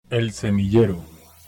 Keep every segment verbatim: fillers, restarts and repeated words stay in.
El semillero.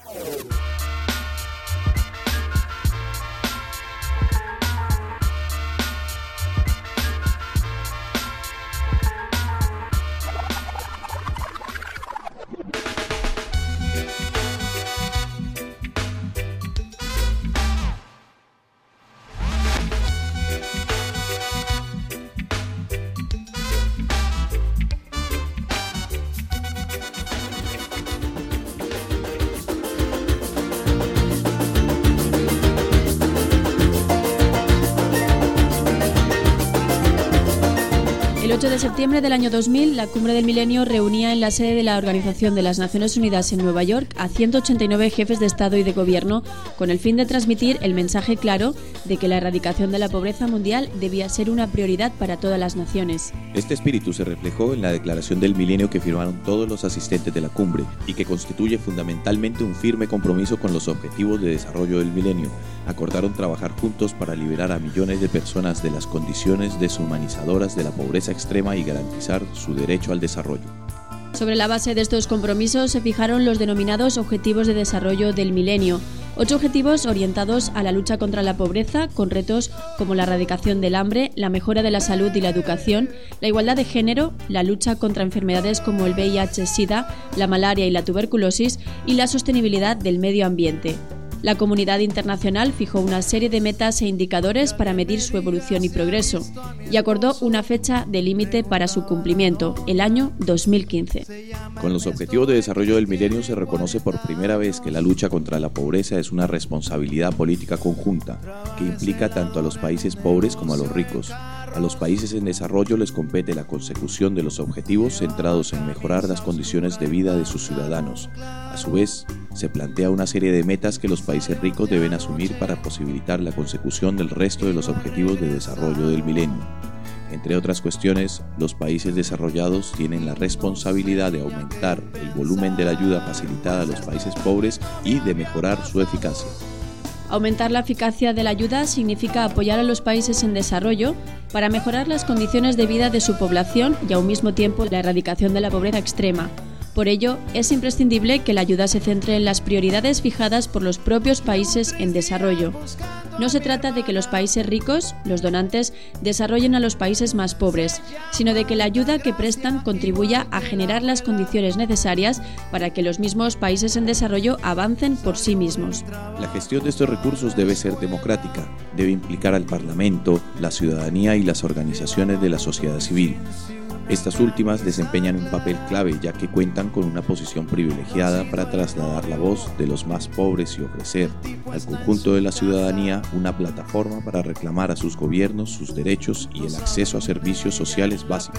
El ocho de septiembre del año dos mil, la Cumbre del Milenio reunía en la sede de la Organización de las Naciones Unidas en Nueva York a ciento ochenta y nueve jefes de Estado y de Gobierno con el fin de transmitir el mensaje claro de que la erradicación de la pobreza mundial debía ser una prioridad para todas las naciones. Este espíritu se reflejó en la Declaración del Milenio que firmaron todos los asistentes de la cumbre y que constituye fundamentalmente un firme compromiso con los objetivos de desarrollo del milenio. Acordaron trabajar juntos para liberar a millones de personas de las condiciones deshumanizadoras de la pobreza extrema y garantizar su derecho al desarrollo. Sobre la base de estos compromisos se fijaron los denominados Objetivos de Desarrollo del Milenio, ocho objetivos orientados a la lucha contra la pobreza, con retos como la erradicación del hambre, la mejora de la salud y la educación, la igualdad de género, la lucha contra enfermedades como el V I H SIDA, la malaria y la tuberculosis y la sostenibilidad del medio ambiente. La comunidad internacional fijó una serie de metas e indicadores para medir su evolución y progreso y acordó una fecha de límite para su cumplimiento, el año dos mil quince. Con los Objetivos de Desarrollo del Milenio se reconoce por primera vez que la lucha contra la pobreza es una responsabilidad política conjunta que implica tanto a los países pobres como a los ricos. A los países en desarrollo les compete la consecución de los objetivos centrados en mejorar las condiciones de vida de sus ciudadanos. A su vez, se plantea una serie de metas que los países ricos deben asumir para posibilitar la consecución del resto de los objetivos de desarrollo del milenio. Entre otras cuestiones, los países desarrollados tienen la responsabilidad de aumentar el volumen de la ayuda facilitada a los países pobres y de mejorar su eficacia. Aumentar la eficacia de la ayuda significa apoyar a los países en desarrollo para mejorar las condiciones de vida de su población y al mismo tiempo la erradicación de la pobreza extrema. Por ello, es imprescindible que la ayuda se centre en las prioridades fijadas por los propios países en desarrollo. No se trata de que los países ricos, los donantes, desarrollen a los países más pobres, sino de que la ayuda que prestan contribuya a generar las condiciones necesarias para que los mismos países en desarrollo avancen por sí mismos. La gestión de estos recursos debe ser democrática, debe implicar al Parlamento, la ciudadanía y las organizaciones de la sociedad civil. Estas últimas desempeñan un papel clave ya que cuentan con una posición privilegiada para trasladar la voz de los más pobres y ofrecer al conjunto de la ciudadanía una plataforma para reclamar a sus gobiernos sus derechos y el acceso a servicios sociales básicos.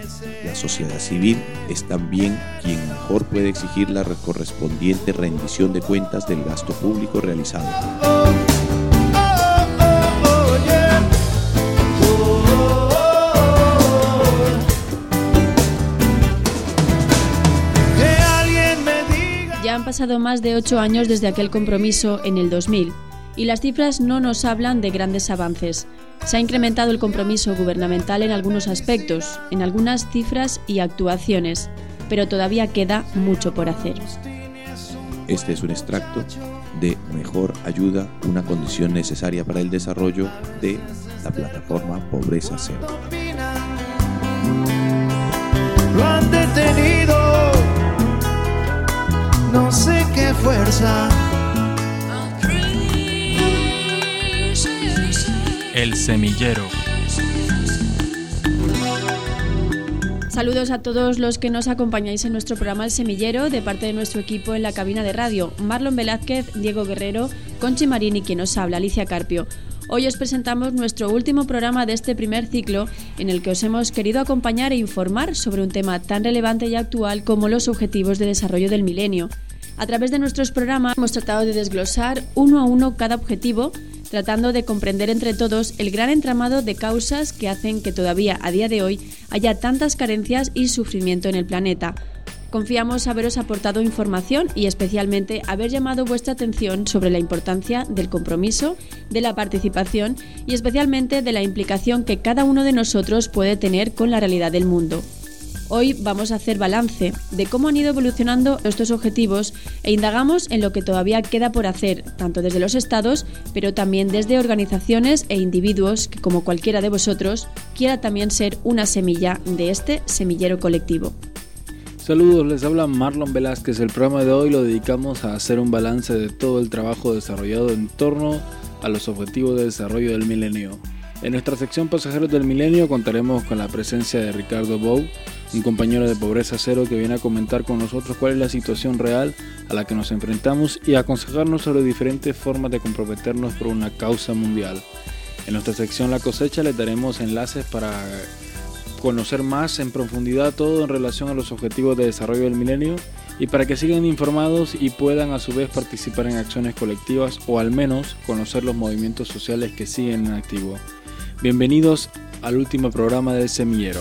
La sociedad civil es también quien mejor puede exigir la correspondiente rendición de cuentas del gasto público realizado. Ya han pasado más de ocho años desde aquel compromiso en el dos mil y las cifras no nos hablan de grandes avances. Se ha incrementado el compromiso gubernamental en algunos aspectos, en algunas cifras y actuaciones, pero todavía queda mucho por hacer. Este es un extracto de Mejor Ayuda, una condición necesaria para el desarrollo de la plataforma Pobreza Cero. Lo han detenido. No sé qué fuerza. El semillero. Saludos a todos los que nos acompañáis en nuestro programa El Semillero, de parte de nuestro equipo en la cabina de radio: Marlon Velázquez, Diego Guerrero, Conchi Marín y quien nos habla, Alicia Carpio. Hoy os presentamos nuestro último programa de este primer ciclo, en el que os hemos querido acompañar e informar sobre un tema tan relevante y actual como los Objetivos de Desarrollo del Milenio. A través de nuestros programas hemos tratado de desglosar uno a uno cada objetivo, tratando de comprender entre todos el gran entramado de causas que hacen que todavía a día de hoy haya tantas carencias y sufrimiento en el planeta. Confiamos haberos aportado información y especialmente haber llamado vuestra atención sobre la importancia del compromiso, de la participación y especialmente de la implicación que cada uno de nosotros puede tener con la realidad del mundo. Hoy vamos a hacer balance de cómo han ido evolucionando estos objetivos e indagamos en lo que todavía queda por hacer, tanto desde los estados, pero también desde organizaciones e individuos que, como cualquiera de vosotros, quiera también ser una semilla de este semillero colectivo. Saludos, les habla Marlon Velázquez. El programa de hoy lo dedicamos a hacer un balance de todo el trabajo desarrollado en torno a los objetivos de desarrollo del milenio. En nuestra sección Pasajeros del Milenio contaremos con la presencia de Ricardo Bou, un compañero de Pobreza Cero que viene a comentar con nosotros cuál es la situación real a la que nos enfrentamos y a aconsejarnos sobre diferentes formas de comprometernos por una causa mundial. En nuestra sección La Cosecha les daremos enlaces para conocer más en profundidad todo en relación a los objetivos de desarrollo del milenio y para que sigan informados y puedan a su vez participar en acciones colectivas o al menos conocer los movimientos sociales que siguen en activo. Bienvenidos al último programa del Semillero.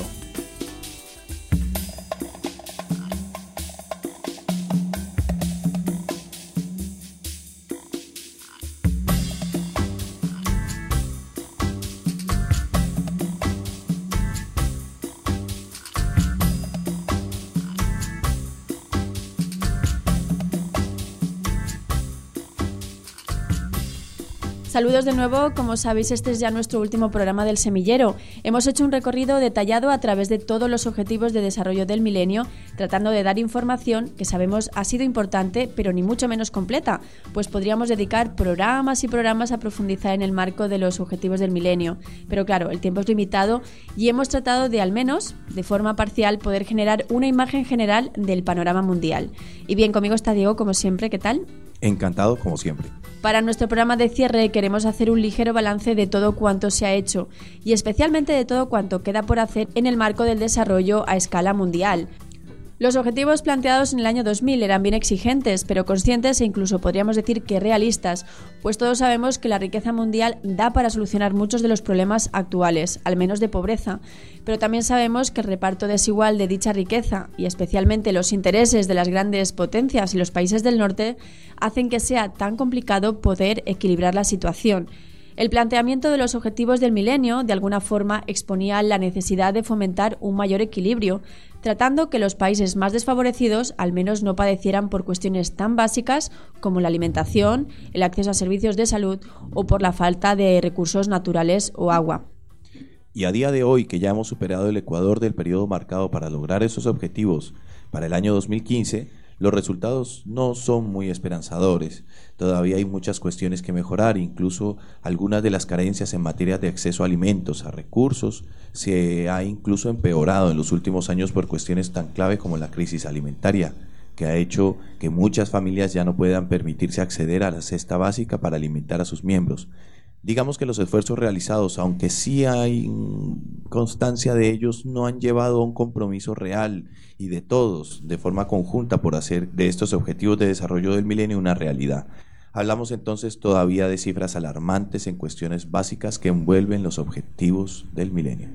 Saludos de nuevo, como sabéis este es ya nuestro último programa del Semillero. Hemos hecho un recorrido detallado a través de todos los objetivos de desarrollo del milenio, tratando de dar información que sabemos ha sido importante, pero ni mucho menos completa, pues podríamos dedicar programas y programas a profundizar en el marco de los objetivos del milenio. Pero claro, el tiempo es limitado y hemos tratado de, al menos, de forma parcial, poder generar una imagen general del panorama mundial. Y bien, conmigo está Diego, como siempre, ¿qué tal? Encantado, como siempre. Para nuestro programa de cierre queremos hacer un ligero balance de todo cuanto se ha hecho y especialmente de todo cuanto queda por hacer en el marco del desarrollo a escala mundial. Los objetivos planteados en el año dos mil eran bien exigentes, pero conscientes e incluso podríamos decir que realistas, pues todos sabemos que la riqueza mundial da para solucionar muchos de los problemas actuales, al menos de pobreza, pero también sabemos que el reparto desigual de dicha riqueza, y especialmente los intereses de las grandes potencias y los países del norte, hacen que sea tan complicado poder equilibrar la situación. El planteamiento de los objetivos del milenio, de alguna forma, exponía la necesidad de fomentar un mayor equilibrio, tratando que los países más desfavorecidos al menos no padecieran por cuestiones tan básicas como la alimentación, el acceso a servicios de salud o por la falta de recursos naturales o agua. Y a día de hoy, que ya hemos superado el ecuador del periodo marcado para lograr esos objetivos para el año dos mil quince, los resultados no son muy esperanzadores. Todavía hay muchas cuestiones que mejorar, incluso algunas de las carencias en materia de acceso a alimentos, a recursos, se ha incluso empeorado en los últimos años por cuestiones tan clave como la crisis alimentaria, que ha hecho que muchas familias ya no puedan permitirse acceder a la cesta básica para alimentar a sus miembros. Digamos que los esfuerzos realizados, aunque sí hay constancia de ellos, no han llevado a un compromiso real y de todos, de forma conjunta, por hacer de estos objetivos de desarrollo del milenio una realidad. Hablamos entonces todavía de cifras alarmantes en cuestiones básicas que envuelven los objetivos del milenio.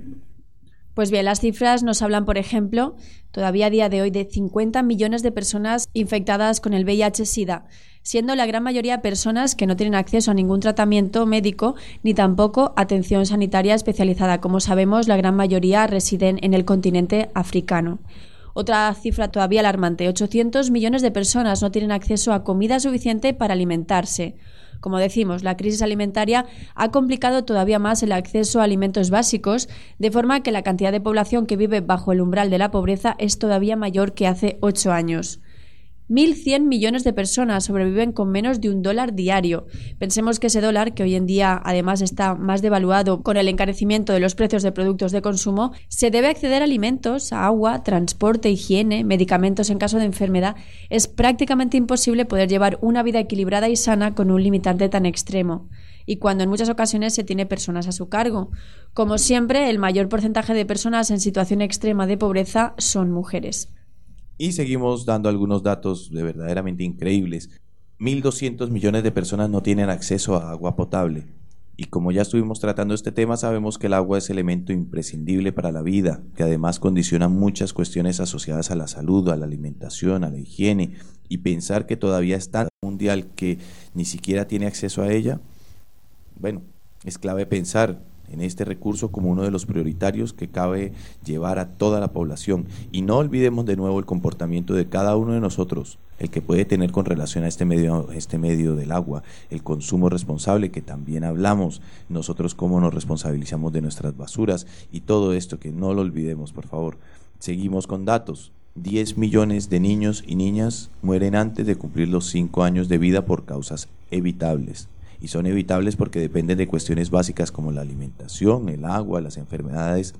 Pues bien, las cifras nos hablan, por ejemplo, todavía a día de hoy de cincuenta millones de personas infectadas con el V I H SIDA, siendo la gran mayoría personas que no tienen acceso a ningún tratamiento médico ni tampoco atención sanitaria especializada. Como sabemos, la gran mayoría residen en el continente africano. Otra cifra todavía alarmante, ochocientos millones de personas no tienen acceso a comida suficiente para alimentarse. Como decimos, la crisis alimentaria ha complicado todavía más el acceso a alimentos básicos, de forma que la cantidad de población que vive bajo el umbral de la pobreza es todavía mayor que hace ocho años. mil cien millones de personas sobreviven con menos de un dólar diario. Pensemos que ese dólar, que hoy en día además está más devaluado con el encarecimiento de los precios de productos de consumo, se debe acceder a alimentos, a agua, transporte, higiene, medicamentos en caso de enfermedad. Es prácticamente imposible poder llevar una vida equilibrada y sana con un limitante tan extremo. Y cuando en muchas ocasiones se tiene personas a su cargo. Como siempre, el mayor porcentaje de personas en situación extrema de pobreza son mujeres. Y seguimos dando algunos datos de verdaderamente increíbles. mil doscientos millones de personas no tienen acceso a agua potable. Y como ya estuvimos tratando este tema, sabemos que el agua es elemento imprescindible para la vida, que además condiciona muchas cuestiones asociadas a la salud, a la alimentación, a la higiene. Y pensar que todavía está mundial que ni siquiera tiene acceso a ella, bueno, es clave pensar en este recurso como uno de los prioritarios que cabe llevar a toda la población. Y no olvidemos de nuevo el comportamiento de cada uno de nosotros, el que puede tener con relación a este medio, este medio del agua, el consumo responsable que también hablamos, nosotros cómo nos responsabilizamos de nuestras basuras y todo esto, que no lo olvidemos, por favor. Seguimos con datos. diez millones de niños y niñas mueren antes de cumplir los cinco años de vida por causas evitables. Y son evitables porque dependen de cuestiones básicas como la alimentación, el agua, las enfermedades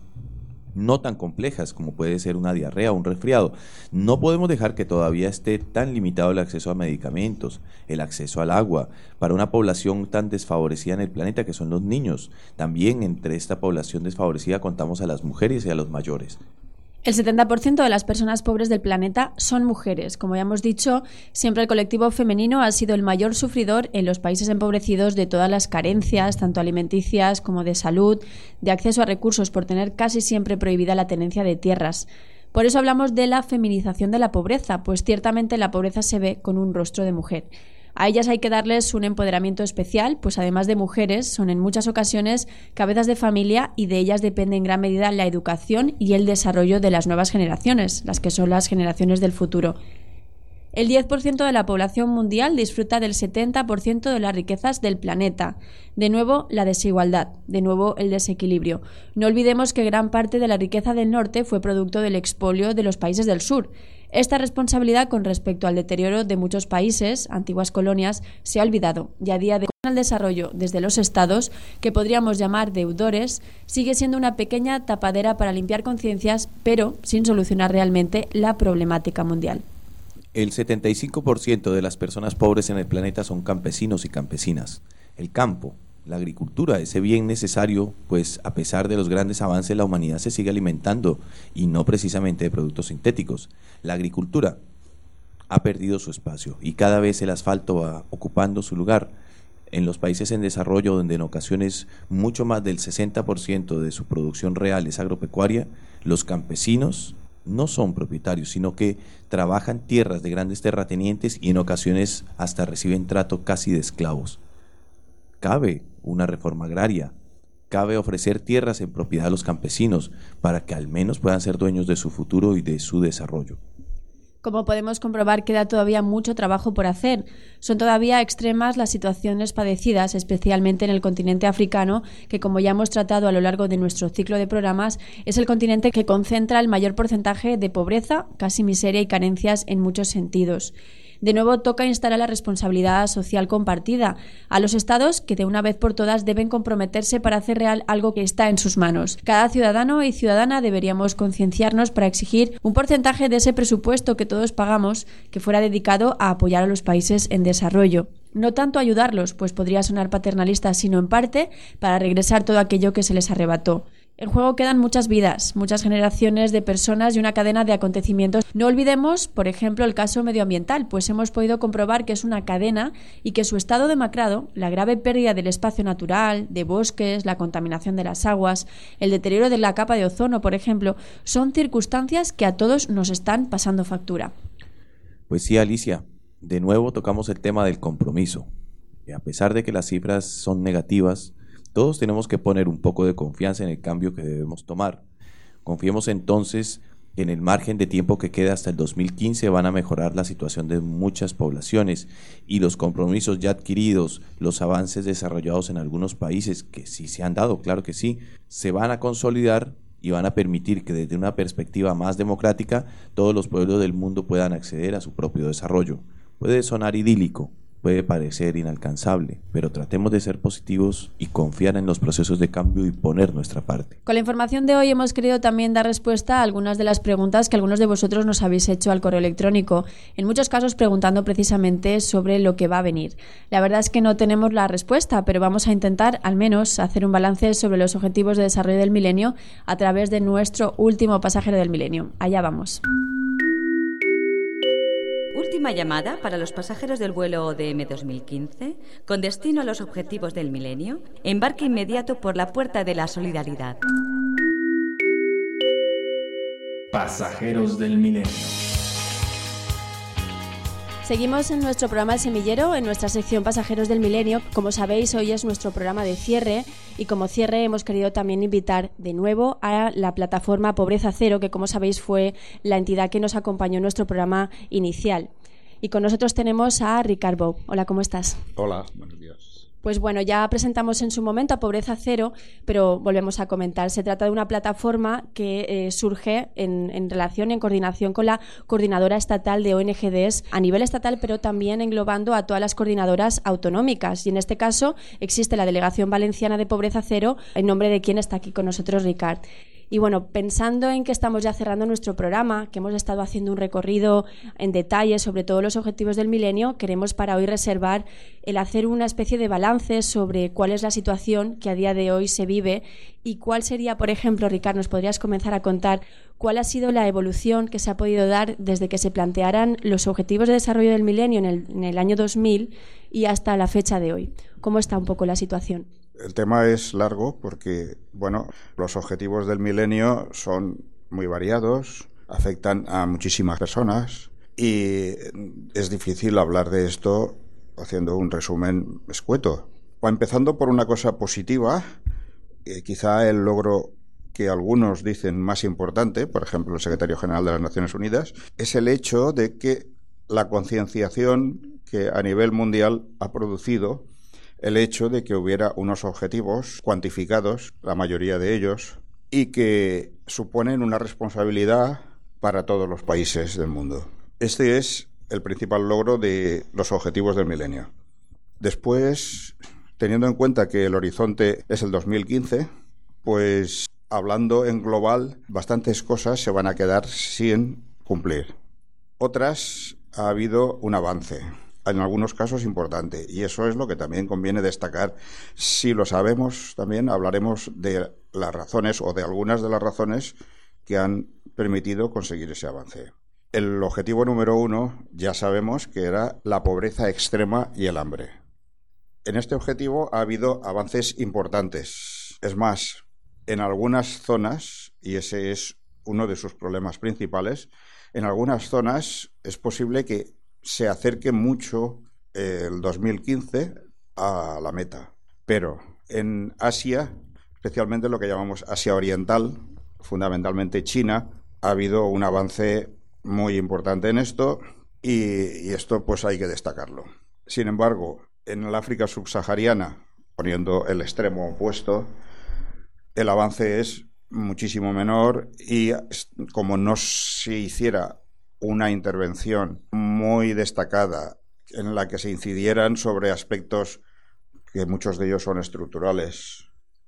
no tan complejas como puede ser una diarrea o un resfriado. No podemos dejar que todavía esté tan limitado el acceso a medicamentos, el acceso al agua, para una población tan desfavorecida en el planeta que son los niños. También entre esta población desfavorecida contamos a las mujeres y a los mayores. El setenta por ciento de las personas pobres del planeta son mujeres. Como ya hemos dicho, siempre el colectivo femenino ha sido el mayor sufridor en los países empobrecidos de todas las carencias, tanto alimenticias como de salud, de acceso a recursos, por tener casi siempre prohibida la tenencia de tierras. Por eso hablamos de la feminización de la pobreza, pues ciertamente la pobreza se ve con un rostro de mujer. A ellas hay que darles un empoderamiento especial, pues además de mujeres, son en muchas ocasiones cabezas de familia y de ellas depende en gran medida la educación y el desarrollo de las nuevas generaciones, las que son las generaciones del futuro. El diez por ciento de la población mundial disfruta del setenta por ciento de las riquezas del planeta. De nuevo, la desigualdad, de nuevo el desequilibrio. No olvidemos que gran parte de la riqueza del norte fue producto del expolio de los países del sur. Esta responsabilidad con respecto al deterioro de muchos países, antiguas colonias, se ha olvidado y a día de hoy el desarrollo desde los estados, que podríamos llamar deudores, sigue siendo una pequeña tapadera para limpiar conciencias, pero sin solucionar realmente la problemática mundial. El setenta y cinco por ciento de las personas pobres en el planeta son campesinos y campesinas. El campo, la agricultura, ese bien necesario, pues a pesar de los grandes avances la humanidad se sigue alimentando y no precisamente de productos sintéticos. La agricultura ha perdido su espacio y cada vez el asfalto va ocupando su lugar. En los países en desarrollo, donde en ocasiones mucho más del sesenta por ciento de su producción real es agropecuaria, los campesinos no son propietarios, sino que trabajan tierras de grandes terratenientes y en ocasiones hasta reciben trato casi de esclavos. Cabe una reforma agraria, cabe ofrecer tierras en propiedad a los campesinos para que al menos puedan ser dueños de su futuro y de su desarrollo. Como podemos comprobar, queda todavía mucho trabajo por hacer. Son todavía extremas las situaciones padecidas, especialmente en el continente africano, que como ya hemos tratado a lo largo de nuestro ciclo de programas, es el continente que concentra el mayor porcentaje de pobreza, casi miseria y carencias en muchos sentidos. De nuevo toca instalar la responsabilidad social compartida a los estados, que de una vez por todas deben comprometerse para hacer real algo que está en sus manos. Cada ciudadano y ciudadana deberíamos concienciarnos para exigir un porcentaje de ese presupuesto que todos pagamos que fuera dedicado a apoyar a los países en desarrollo. No tanto ayudarlos, pues podría sonar paternalista, sino en parte para regresar todo aquello que se les arrebató. En juego quedan muchas vidas, muchas generaciones de personas y una cadena de acontecimientos. No olvidemos, por ejemplo, el caso medioambiental, pues hemos podido comprobar que es una cadena y que su estado demacrado, la grave pérdida del espacio natural, de bosques, la contaminación de las aguas, el deterioro de la capa de ozono, por ejemplo, son circunstancias que a todos nos están pasando factura. Pues sí, Alicia, de nuevo tocamos el tema del compromiso. Y a pesar de que las cifras son negativas, todos tenemos que poner un poco de confianza en el cambio que debemos tomar. Confiemos entonces que en el margen de tiempo que queda hasta el dos mil quince van a mejorar la situación de muchas poblaciones y los compromisos ya adquiridos, los avances desarrollados en algunos países, que sí se han dado, claro que sí, se van a consolidar y van a permitir que desde una perspectiva más democrática todos los pueblos del mundo puedan acceder a su propio desarrollo. Puede sonar idílico, puede parecer inalcanzable, pero tratemos de ser positivos y confiar en los procesos de cambio y poner nuestra parte. Con la información de hoy hemos querido también dar respuesta a algunas de las preguntas que algunos de vosotros nos habéis hecho al correo electrónico, en muchos casos preguntando precisamente sobre lo que va a venir. La verdad es que no tenemos la respuesta, pero vamos a intentar al menos hacer un balance sobre los objetivos de desarrollo del milenio a través de nuestro último pasajero del milenio. Allá vamos. Última llamada para los pasajeros del vuelo O D M dos mil quince con destino a los objetivos del milenio. Embarque inmediato por la puerta de la solidaridad. Pasajeros del milenio. Seguimos en nuestro programa El Semillero, en nuestra sección Pasajeros del Milenio. Como sabéis, hoy es nuestro programa de cierre y como cierre hemos querido también invitar de nuevo a la plataforma Pobreza Cero, que como sabéis fue la entidad que nos acompañó en nuestro programa inicial. Y con nosotros tenemos a Ricard Bou. Hola, ¿cómo estás? Hola, buenos días. Pues bueno, ya presentamos en su momento a Pobreza Cero, pero volvemos a comentar. Se trata de una plataforma que eh, surge en, en relación, en coordinación con la Coordinadora Estatal de O N G Ds a nivel estatal, pero también englobando a todas las coordinadoras autonómicas. Y en este caso existe la Delegación Valenciana de Pobreza Cero, en nombre de quien está aquí con nosotros, Ricard. Y bueno, pensando en que estamos ya cerrando nuestro programa, que hemos estado haciendo un recorrido en detalle sobre todos los objetivos del milenio, queremos para hoy reservar el hacer una especie de balance sobre cuál es la situación que a día de hoy se vive y cuál sería, por ejemplo, Ricard, nos podrías comenzar a contar cuál ha sido la evolución que se ha podido dar desde que se plantearan los objetivos de desarrollo del milenio en el, en el año dos mil y hasta la fecha de hoy. ¿Cómo está un poco la situación? El tema es largo porque, bueno, los objetivos del milenio son muy variados, afectan a muchísimas personas y es difícil hablar de esto haciendo un resumen escueto. Empezando por una cosa positiva, eh, quizá el logro que algunos dicen más importante, por ejemplo el secretario general de las Naciones Unidas, es el hecho de que la concienciación que a nivel mundial ha producido el hecho de que hubiera unos objetivos cuantificados, la mayoría de ellos, y que suponen una responsabilidad para todos los países del mundo. Este es el principal logro de los objetivos del milenio. Después, teniendo en cuenta que el horizonte es el dos mil quince, pues hablando en global, bastantes cosas se van a quedar sin cumplir. Otras, ha habido un avance, en algunos casos importante, y eso es lo que también conviene destacar. Si lo sabemos, también hablaremos de las razones o de algunas de las razones que han permitido conseguir ese avance. El objetivo número uno ya sabemos que era la pobreza extrema y el hambre. En este objetivo ha habido avances importantes. Es más, en algunas zonas, y ese es uno de sus problemas principales, en algunas zonas es posible que se acerque mucho el dos mil quince a la meta. Pero en Asia, especialmente lo que llamamos Asia Oriental, fundamentalmente China, ha habido un avance muy importante en esto y, y esto pues hay que destacarlo. Sin embargo, en el África subsahariana, poniendo el extremo opuesto, el avance es muchísimo menor y como no se hiciera una intervención muy destacada en la que se incidieran sobre aspectos que muchos de ellos son estructurales,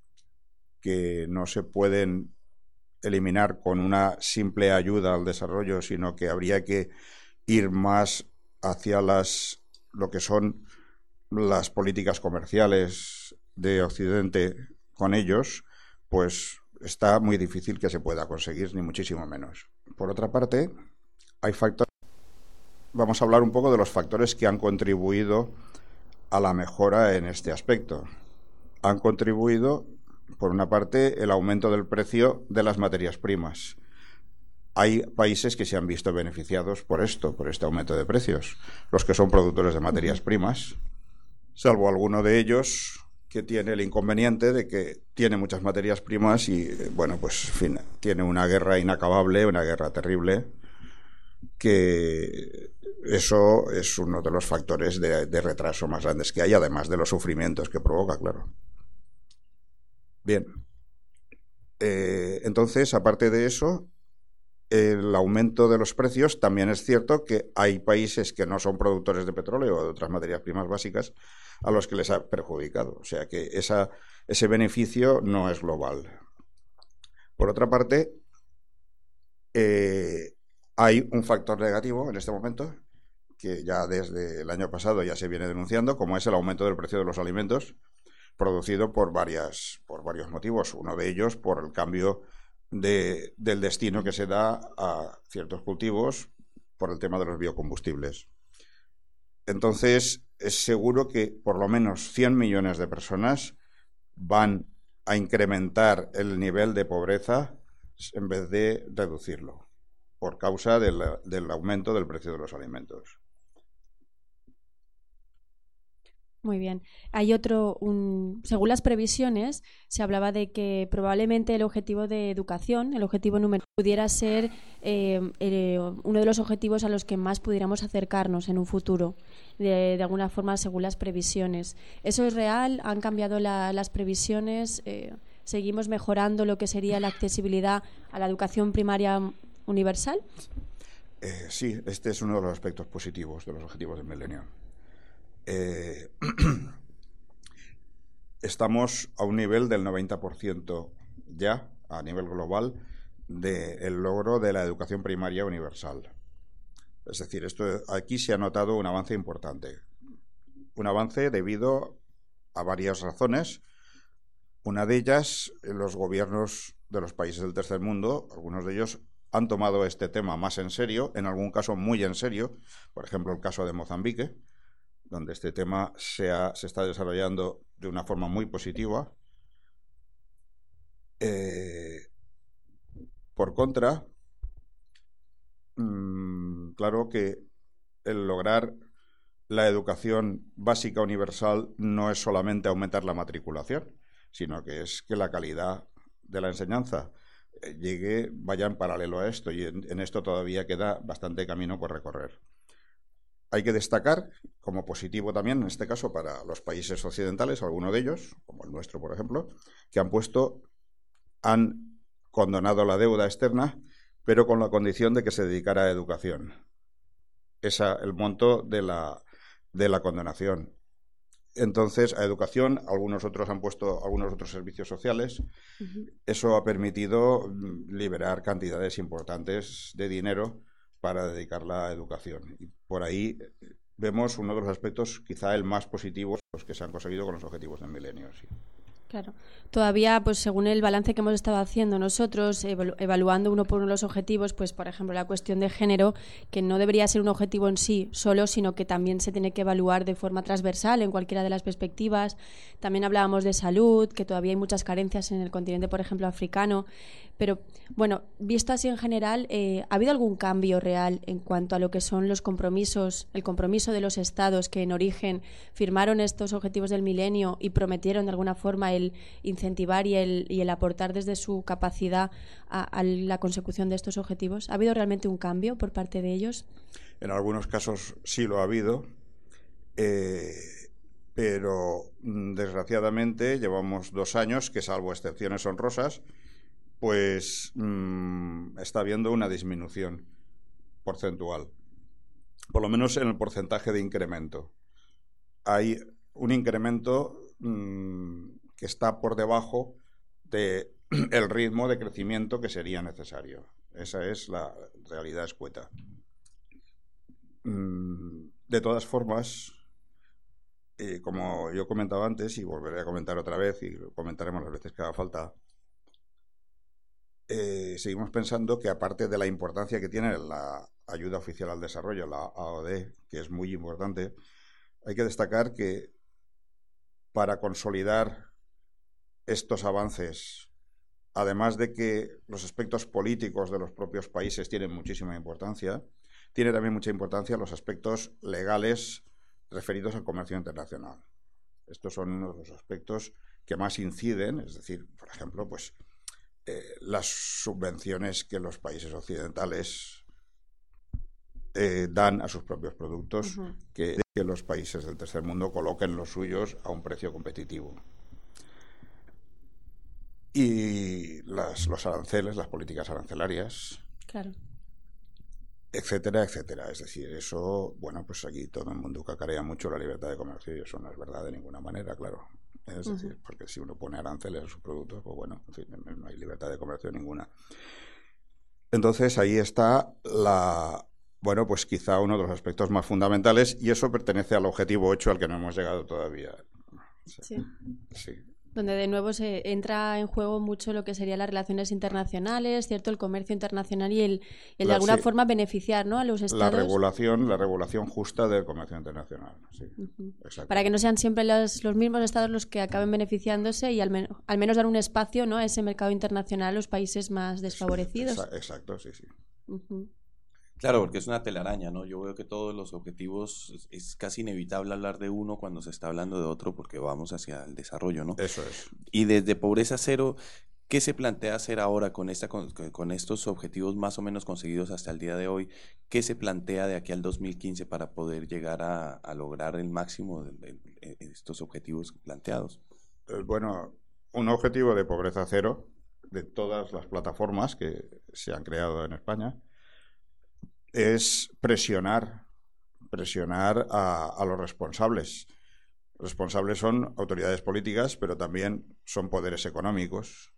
que no se pueden eliminar con una simple ayuda al desarrollo, sino que habría que ir más hacia las lo que son las políticas comerciales de Occidente con ellos, pues está muy difícil que se pueda conseguir, ni muchísimo menos. Por otra parte, hay factores. Vamos a hablar un poco de los factores que han contribuido a la mejora en este aspecto. Han contribuido, por una parte, el aumento del precio de las materias primas. Hay países que se han visto beneficiados por esto, por este aumento de precios, los que son productores de materias primas, salvo alguno de ellos que tiene el inconveniente de que tiene muchas materias primas y, bueno, pues, en fin, tiene una guerra inacabable, una guerra terrible, que eso es uno de los factores de, de retraso más grandes que hay, además de los sufrimientos que provoca, claro. Bien, eh, entonces, aparte de eso, el aumento de los precios, también es cierto que hay países que no son productores de petróleo o de otras materias primas básicas a los que les ha perjudicado. O sea que esa, ese beneficio no es global. Por otra parte, eh, hay un factor negativo en este momento que ya desde el año pasado ya se viene denunciando, como es el aumento del precio de los alimentos, producido por varias, por varios motivos. Uno de ellos por el cambio de, del destino que se da a ciertos cultivos por el tema de los biocombustibles. Entonces, es seguro que por lo menos cien millones de personas van a incrementar el nivel de pobreza en vez de reducirlo, por causa del, del aumento del precio de los alimentos. Muy bien. Hay otro, un, según las previsiones, se hablaba de que probablemente el objetivo de educación, el objetivo número, pudiera ser eh, eh, uno de los objetivos a los que más pudiéramos acercarnos en un futuro, de, de alguna forma, según las previsiones. ¿Eso es real? ¿Han cambiado la, las previsiones? Eh, ¿Seguimos mejorando lo que sería la accesibilidad a la educación primaria universal? Eh, sí, este es uno de los aspectos positivos de los objetivos del milenio. Eh, estamos a un nivel del noventa por ciento ya, a nivel global, del logro de la educación primaria universal. Es decir, esto aquí se ha notado un avance importante. Un avance debido a varias razones. Una de ellas, los gobiernos de los países del tercer mundo, algunos de ellos han tomado este tema más en serio, en algún caso muy en serio. Por ejemplo, el caso de Mozambique, donde este tema se, ha, se está desarrollando de una forma muy positiva. Eh, por contra, mmm, claro que el lograr la educación básica universal no es solamente aumentar la matriculación, sino que es que la calidad de la enseñanza eh, llegue, vaya en paralelo a esto, y en, en esto todavía queda bastante camino por recorrer. Hay que destacar como positivo también, en este caso, para los países occidentales, algunos de ellos, como el nuestro, por ejemplo, que han puesto, han condonado la deuda externa, pero con la condición de que se dedicara a educación. Esa, el monto de la, de la condonación. Entonces, a educación, algunos otros han puesto algunos otros servicios sociales. Uh-huh. Eso ha permitido liberar cantidades importantes de dinero para dedicarla a educación. Y por ahí vemos uno de los aspectos, quizá el más positivo, los que se han conseguido con los objetivos del milenio. Sí. Claro. Todavía, pues según el balance que hemos estado haciendo nosotros, evalu- evaluando uno por uno los objetivos, pues por ejemplo la cuestión de género, que no debería ser un objetivo en sí solo, sino que también se tiene que evaluar de forma transversal en cualquiera de las perspectivas. También hablábamos de salud, que todavía hay muchas carencias en el continente, por ejemplo, africano. Pero, bueno, visto así en general, eh, ¿ha habido algún cambio real en cuanto a lo que son los compromisos, el compromiso de los estados que en origen firmaron estos objetivos del milenio y prometieron de alguna forma el incentivar y el, y el aportar desde su capacidad a, a la consecución de estos objetivos? ¿Ha habido realmente un cambio por parte de ellos? En algunos casos sí lo ha habido, eh, pero desgraciadamente llevamos dos años que, salvo excepciones honrosas, pues mmm, está habiendo una disminución porcentual, por lo menos en el porcentaje de incremento. Hay un incremento mmm, que está por debajo del ritmo de crecimiento que sería necesario. Esa es la realidad escueta. Mmm, de todas formas, eh, como yo comentaba antes, y volveré a comentar otra vez, y lo comentaremos las veces que haga falta, Eh, seguimos pensando que, aparte de la importancia que tiene la ayuda oficial al desarrollo, la A O D, que es muy importante, hay que destacar que para consolidar estos avances, además de que los aspectos políticos de los propios países tienen muchísima importancia, tiene también mucha importancia los aspectos legales referidos al comercio internacional. Estos son uno de los aspectos que más inciden, es decir, por ejemplo, pues Eh, las subvenciones que los países occidentales eh, dan a sus propios productos, uh-huh. que, que los países del tercer mundo coloquen los suyos a un precio competitivo. Y las, los aranceles, las políticas arancelarias, claro, etcétera, etcétera. Es decir, eso, bueno, pues aquí todo el mundo cacarea mucho la libertad de comercio, y eso no es verdad de ninguna manera, claro. Es decir, uh-huh. porque si uno pone aranceles a sus productos, pues bueno, en fin, no hay libertad de comercio ninguna. Entonces ahí está la, bueno, pues quizá uno de los aspectos más fundamentales, y eso pertenece al objetivo ocho al que no hemos llegado todavía. Sí. Sí. Donde de nuevo se entra en juego mucho lo que serían las relaciones internacionales, cierto, el comercio internacional y el, el de alguna sí. forma beneficiar, ¿no?, a los estados. La regulación, la regulación justa del comercio internacional, sí. Uh-huh. Para que no sean siempre los, los mismos estados los que acaben beneficiándose, y al, men- al menos dar un espacio, ¿no?, a ese mercado internacional a los países más desfavorecidos. Exacto, sí, sí. Uh-huh. Claro, porque es una telaraña, ¿no? Yo veo que todos los objetivos es, es casi inevitable hablar de uno cuando se está hablando de otro porque vamos hacia el desarrollo, ¿no? Eso es. Y desde Pobreza Cero, ¿qué se plantea hacer ahora con, esta, con, con estos objetivos más o menos conseguidos hasta el día de hoy? ¿Qué se plantea de aquí al dos mil quince para poder llegar a, a lograr el máximo de, de, de estos objetivos planteados? Eh, bueno, un objetivo de Pobreza Cero, de todas las plataformas que se han creado en España, es presionar, presionar a, a los responsables. Responsables son autoridades políticas, pero también son poderes económicos,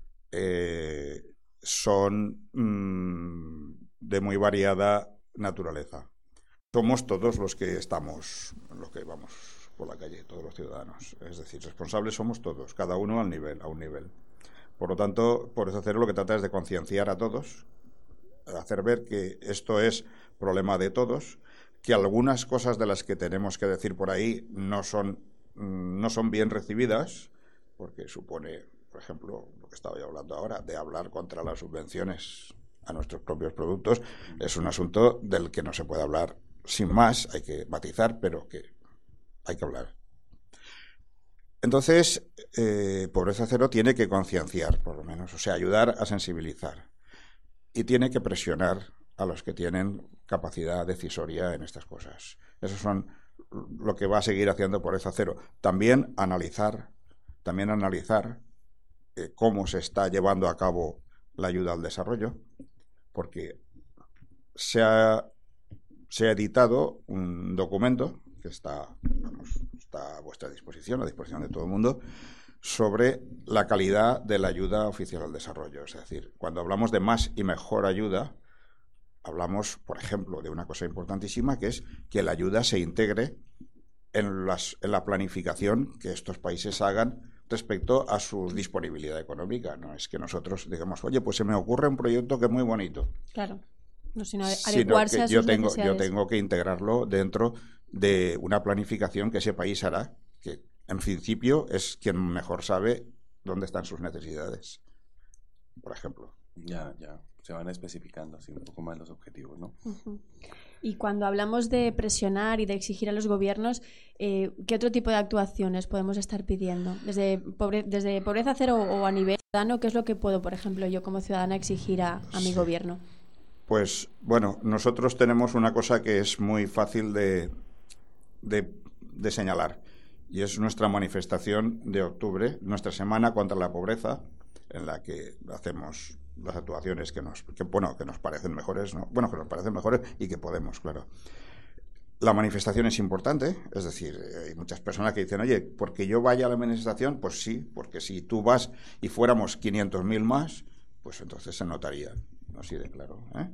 eh, son mmm, de muy variada naturaleza. Somos todos los que estamos, los que vamos por la calle, todos los ciudadanos. Es decir, responsables somos todos, cada uno al nivel, a un nivel. Por lo tanto, Pobreza Cero lo que trata es de concienciar a todos, hacer ver que esto es problema de todos, que algunas cosas de las que tenemos que decir por ahí no son, no son bien recibidas, porque supone, por ejemplo, lo que estaba yo hablando ahora, de hablar contra las subvenciones a nuestros propios productos, es un asunto del que no se puede hablar sin más, hay que matizar, pero que hay que hablar. Entonces, eh, Pobreza Cero tiene que concienciar, por lo menos, o sea, ayudar a sensibilizar. Y tiene que presionar a los que tienen capacidad decisoria en estas cosas. Eso son lo que va a seguir haciendo Pobreza Cero. También analizar, también analizar eh, cómo se está llevando a cabo la ayuda al desarrollo, porque se ha, se ha editado un documento que está, vamos, está a vuestra disposición, a disposición de todo el mundo, sobre la calidad de la ayuda oficial al desarrollo. Es decir, cuando hablamos de más y mejor ayuda, hablamos, por ejemplo, de una cosa importantísima, que es que la ayuda se integre en, las, en la planificación que estos países hagan respecto a su disponibilidad económica. No es que nosotros digamos, oye, pues se me ocurre un proyecto que es muy bonito. Claro, no, sino adecuarse sino que a sus yo tengo, necesidades. yo tengo que integrarlo dentro de una planificación que ese país hará, que en principio es quien mejor sabe dónde están sus necesidades, por ejemplo. Ya, ya, se van especificando así un poco más los objetivos, ¿no? Uh-huh. Y cuando hablamos de presionar y de exigir a los gobiernos, eh, ¿qué otro tipo de actuaciones podemos estar pidiendo? Desde, pobre, desde Pobreza Cero o a nivel ciudadano, ¿qué es lo que puedo, por ejemplo, yo como ciudadana exigir a, a mi sí. gobierno? Pues, bueno, nosotros tenemos una cosa que es muy fácil de, de, de señalar, y es nuestra manifestación de octubre, nuestra semana contra la pobreza, en la que hacemos las actuaciones que nos, que, bueno, que nos parecen mejores, ¿no? Bueno, que nos parecen mejores y que podemos, claro. La manifestación es importante, es decir, hay muchas personas que dicen, oye, porque yo vaya a la manifestación, pues sí, porque si tú vas y fuéramos quinientos mil más, pues entonces se notaría, así de claro, ¿eh?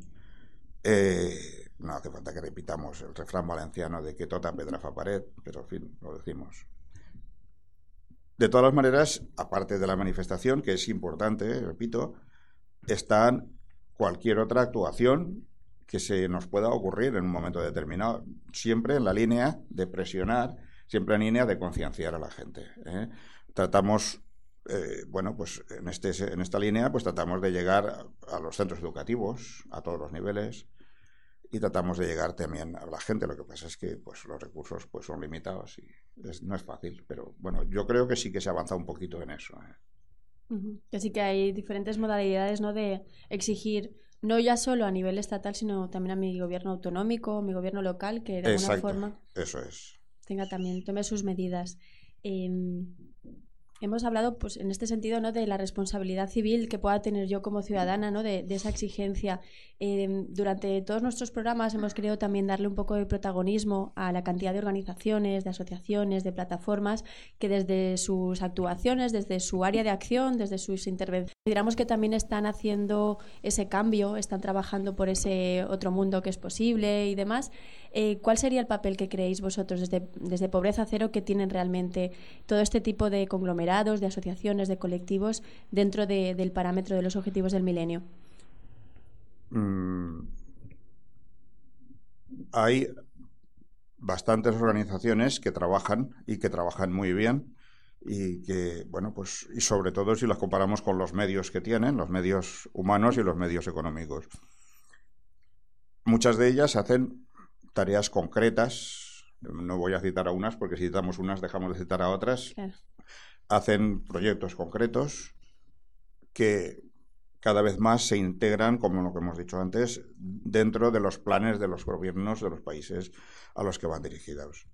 Eh, no hace falta que repitamos el refrán valenciano de que tota pedra fa pared, pero en fin, lo decimos. De todas las maneras, aparte de la manifestación, que es importante, repito, están cualquier otra actuación que se nos pueda ocurrir en un momento determinado, siempre en la línea de presionar, siempre en línea de concienciar a la gente, ¿eh? Tratamos, eh, bueno, pues en, este, en esta línea, pues tratamos de llegar a, a los centros educativos, a todos los niveles, y tratamos de llegar también a la gente. Lo que pasa es que pues los recursos pues son limitados y es, no es fácil, pero bueno, yo creo que sí que se avanza un poquito en eso, ¿eh? Uh-huh. Así que hay diferentes modalidades, ¿no?, de exigir, no ya solo a nivel estatal, sino también a mi gobierno autonómico, mi gobierno local, que de alguna Exacto, forma eso es. tenga también, tome sus medidas. Eh, hemos hablado, pues, en este sentido, ¿no?, de la responsabilidad civil que pueda tener yo como ciudadana, ¿no?, de, de esa exigencia. Eh, durante todos nuestros programas hemos querido también darle un poco de protagonismo a la cantidad de organizaciones, de asociaciones, de plataformas que desde sus actuaciones, desde su área de acción, desde sus intervenciones, consideramos que también están haciendo ese cambio, están trabajando por ese otro mundo que es posible y demás. Eh, ¿Cuál sería el papel que creéis vosotros desde, desde Pobreza Cero que tienen realmente todo este tipo de conglomerados, de asociaciones, de colectivos dentro de, del parámetro de los objetivos del milenio? Mm, hay bastantes organizaciones que trabajan y que trabajan muy bien y que, bueno, pues, y sobre todo si las comparamos con los medios que tienen, los medios humanos y los medios económicos. muchas de ellas hacen tareas concretas. No voy a citar a unas porque si citamos unas dejamos de citar a otras. Claro. Hacen proyectos concretos que cada vez más se integran, como lo que hemos dicho antes, dentro de los planes de los gobiernos de los países a los que van dirigidos.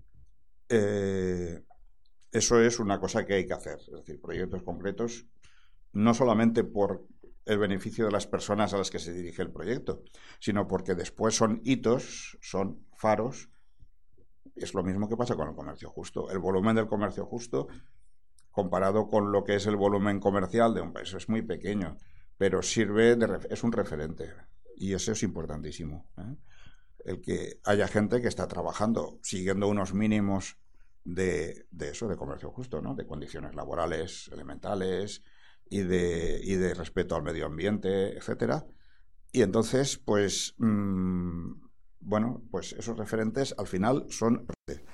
Eh, eso es una cosa que hay que hacer, es decir, proyectos concretos, no solamente por el beneficio de las personas a las que se dirige el proyecto, sino porque después son hitos, son faros. Es lo mismo que pasa con el comercio justo. El volumen del comercio justo, comparado con lo que es el volumen comercial de un país, es muy pequeño, pero sirve de, es un referente, y eso es importantísimo, ¿eh? El que haya gente que está trabajando siguiendo unos mínimos de, de eso, de comercio justo, ¿no? De condiciones laborales elementales y de, y de respeto al medio ambiente, etcétera. Y entonces, pues, mmm, bueno, pues esos referentes al final son...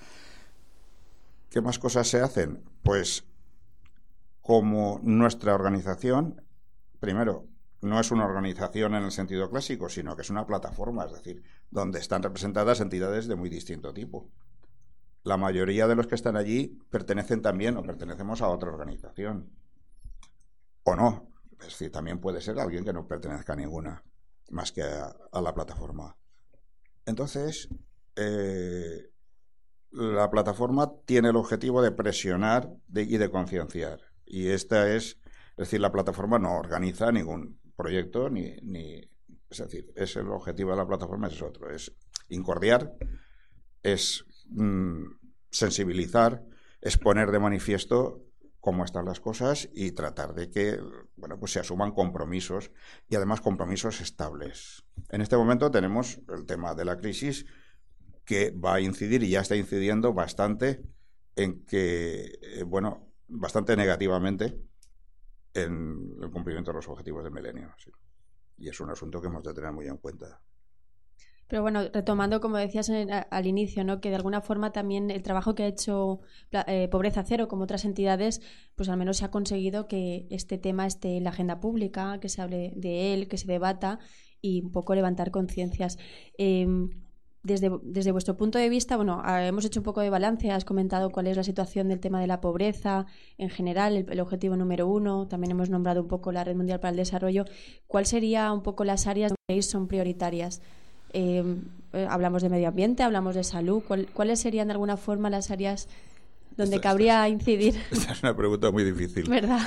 ¿Qué más cosas se hacen? Pues como nuestra organización, primero, no es una organización en el sentido clásico, sino que es una plataforma, es decir, donde están representadas entidades de muy distinto tipo. La mayoría de los que están allí pertenecen también o pertenecemos a otra organización. O no. Es decir, también puede ser alguien que no pertenezca a ninguna, más que a, a la plataforma. Entonces, eh, la plataforma tiene el objetivo de presionar de, y de concienciar. Y esta es, es decir, la plataforma no organiza ningún proyecto, ni, ni es decir, es el objetivo de la plataforma es otro, es incordiar, es mmm, sensibilizar, es poner de manifiesto cómo están las cosas y tratar de que, bueno, pues se asuman compromisos y además compromisos estables. En este momento tenemos el tema de la crisis que va a incidir y ya está incidiendo bastante en que, eh, bueno, bastante negativamente en el cumplimiento de los objetivos del milenio. Sí. Y es un asunto que hemos de tener muy en cuenta. Pero bueno, retomando, como decías en, a, al inicio, ¿no? Que de alguna forma también el trabajo que ha hecho eh, Pobreza Cero, como otras entidades, pues al menos se ha conseguido que este tema esté en la agenda pública, que se hable de él, que se debata y un poco levantar conciencias. Eh, Desde, desde vuestro punto de vista, bueno, hemos hecho un poco de balance, has comentado cuál es la situación del tema de la pobreza en general, el, el objetivo número uno, también hemos nombrado un poco la Red Mundial para el Desarrollo. ¿Cuál sería un poco las áreas que son prioritarias? Eh, eh, hablamos de medio ambiente, hablamos de salud, ¿cuál, ¿cuáles serían de alguna forma las áreas donde esta, cabría esta, incidir? Esta es una pregunta muy difícil. ¿Verdad?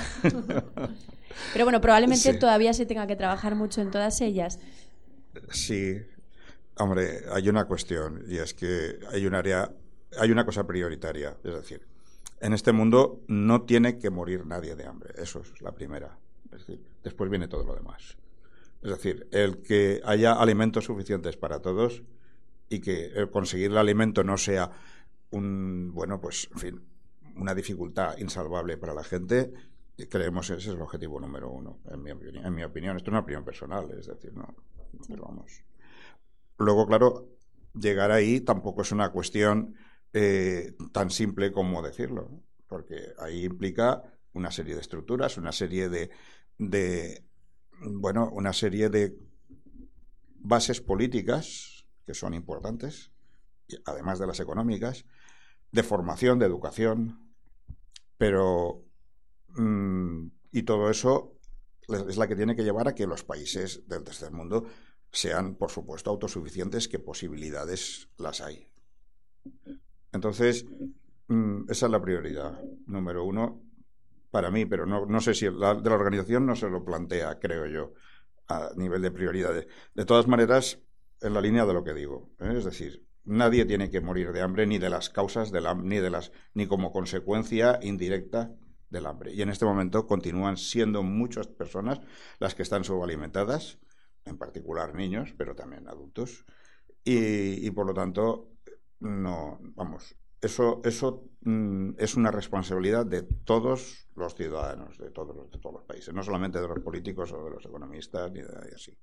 Pero bueno, probablemente sí. Todavía se tenga que trabajar mucho en todas ellas. Sí. Hombre, hay una cuestión y es que hay un área, hay una cosa prioritaria, es decir, en este mundo no tiene que morir nadie de hambre, eso es la primera, es decir, después viene todo lo demás. Es decir, el que haya alimentos suficientes para todos y que el conseguir el alimento no sea un, bueno, pues, en fin, una dificultad insalvable para la gente, creemos que ese es el objetivo número uno, en mi opinión. En mi opinión. Esto es una opinión personal, es decir, no, pero vamos. Luego, claro, llegar ahí tampoco es una cuestión eh, tan simple como decirlo, ¿no? Porque ahí implica una serie de estructuras, una serie de, de, bueno, una serie de bases políticas que son importantes, además de las económicas, de formación, de educación, pero mmm, y todo eso es la que tiene que llevar a que los países del tercer mundo sean, por supuesto, autosuficientes, que posibilidades las hay. Entonces, mmm, esa es la prioridad número uno para mí, pero no, no sé si la, de la organización no se lo plantea, creo yo, a nivel de prioridades. De todas maneras, en la línea de lo que digo, ¿eh? Es decir, nadie tiene que morir de hambre, ni de las causas del hambre, ni de las, ni como consecuencia indirecta del hambre. Y en este momento continúan siendo muchas personas las que están subalimentadas, en particular niños, pero también adultos, y, y por lo tanto, no, vamos, eso, eso mm, es una responsabilidad de todos los ciudadanos, de todos los, de todos los países, no solamente de los políticos o de los economistas, ni de nadie así.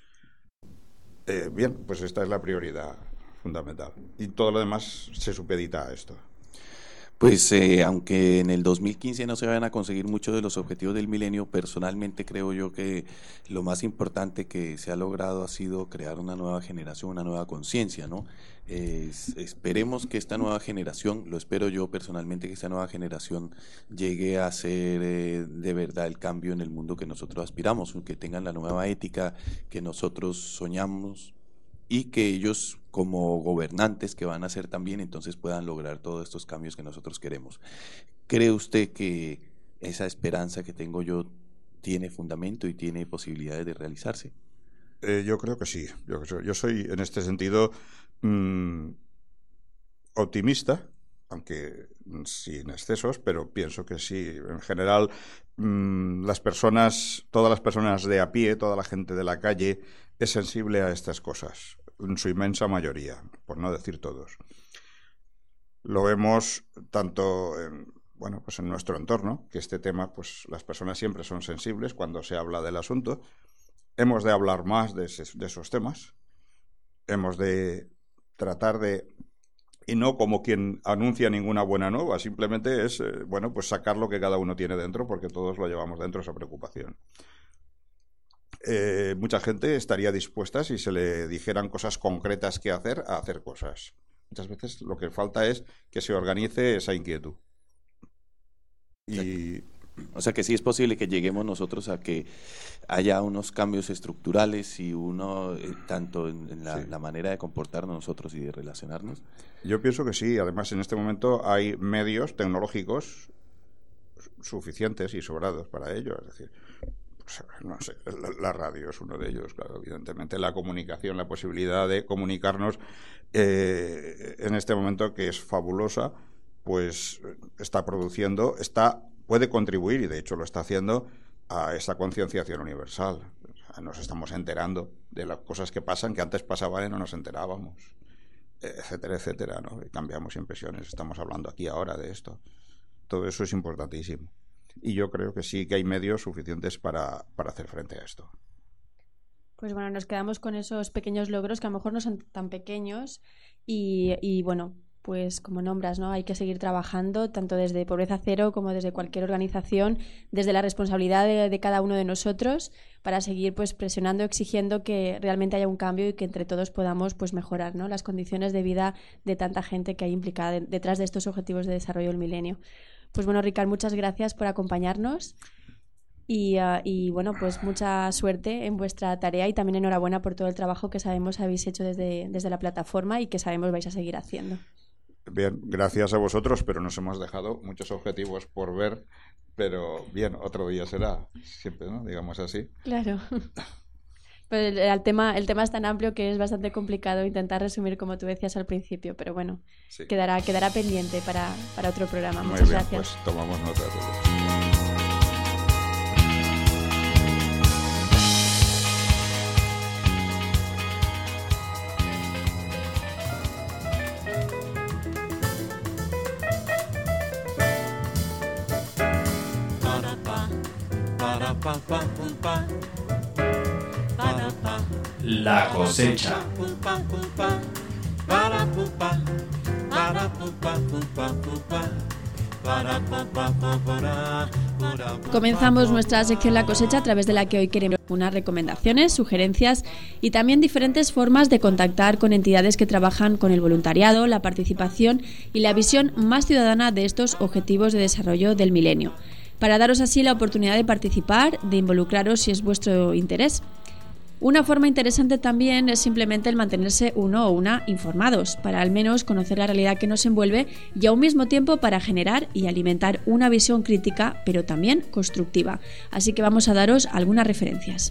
Eh, bien, pues esta es la prioridad fundamental, y todo lo demás se supedita a esto. Pues eh, aunque en el dos mil quince no se vayan a conseguir muchos de los objetivos del milenio, personalmente creo yo que lo más importante que se ha logrado ha sido crear una nueva generación, una nueva conciencia, ¿no? Eh, esperemos que esta nueva generación, lo espero yo personalmente, que esta nueva generación llegue a ser eh, de verdad el cambio en el mundo que nosotros aspiramos, que tengan la nueva ética que nosotros soñamos y que ellos como gobernantes que van a ser también entonces puedan lograr todos estos cambios que nosotros queremos. ¿Cree usted que esa esperanza que tengo yo tiene fundamento y tiene posibilidades de realizarse? Eh, yo creo que sí. Yo, yo soy en este sentido mmm, optimista, aunque sin excesos, pero pienso que sí. En general, mmm, las personas, todas las personas de a pie, toda la gente de la calle es sensible a estas cosas, en su inmensa mayoría, por no decir todos. Lo vemos tanto en, bueno, pues en nuestro entorno, que este tema, pues las personas siempre son sensibles cuando se habla del asunto. Hemos de hablar más de, ese, de esos temas. Hemos de tratar de, y no como quien anuncia ninguna buena nueva, simplemente es, eh, bueno, pues sacar lo que cada uno tiene dentro, porque todos lo llevamos dentro, esa preocupación. Eh, mucha gente estaría dispuesta, si se le dijeran cosas concretas que hacer, a hacer cosas. Muchas veces lo que falta es que se organice esa inquietud. Y... O sea que sí es posible que lleguemos nosotros a que haya unos cambios estructurales y uno, eh, tanto en, en la, sí. la manera de comportarnos nosotros y de relacionarnos. Yo pienso que sí. Además, en este momento hay medios tecnológicos suficientes y sobrados para ello. Es decir, no sé, la, la radio es uno de ellos, claro, evidentemente. La comunicación, la posibilidad de comunicarnos eh, en este momento, que es fabulosa, pues está produciendo, está puede contribuir, y de hecho lo está haciendo, a esa concienciación universal. O sea, nos estamos enterando de las cosas que pasan, que antes pasaban y no nos enterábamos, etcétera, etcétera, ¿no? Y cambiamos impresiones, estamos hablando aquí ahora de esto. Todo eso es importantísimo. Y yo creo que sí que hay medios suficientes para, para hacer frente a esto. Pues bueno, nos quedamos con esos pequeños logros que a lo mejor no son tan pequeños y, y bueno, pues como nombras, ¿no? Hay que seguir trabajando tanto desde Pobreza Cero como desde cualquier organización, desde la responsabilidad de, de cada uno de nosotros, para seguir pues presionando, exigiendo que realmente haya un cambio y que entre todos podamos pues mejorar, ¿no? Las condiciones de vida de tanta gente que hay implicada de, detrás de estos objetivos de desarrollo del milenio. Pues bueno, Ricard, muchas gracias por acompañarnos y, uh, y bueno, pues mucha suerte en vuestra tarea y también enhorabuena por todo el trabajo que sabemos habéis hecho desde, desde la plataforma y que sabemos vais a seguir haciendo. Bien, gracias a vosotros, pero nos hemos dejado muchos objetivos por ver, pero bien, otro día será, siempre, ¿no? Digamos así. Claro. Pero el, el, tema, el tema es tan amplio que es bastante complicado intentar resumir, como tú decías al principio, pero bueno, sí. quedará, quedará pendiente para, para otro programa. Muy Muchas bien, gracias. Pues tomamos nota de todos. La cosecha. Comenzamos nuestra sección La cosecha, a través de la que hoy queremos unas recomendaciones, sugerencias y también diferentes formas de contactar con entidades que trabajan con el voluntariado, la participación y la visión más ciudadana de estos objetivos de desarrollo del milenio, para daros así la oportunidad de participar, de involucraros si es vuestro interés. Una forma interesante también es simplemente el mantenerse uno o una informados, para al menos conocer la realidad que nos envuelve y a un mismo tiempo para generar y alimentar una visión crítica, pero también constructiva. Así que vamos a daros algunas referencias.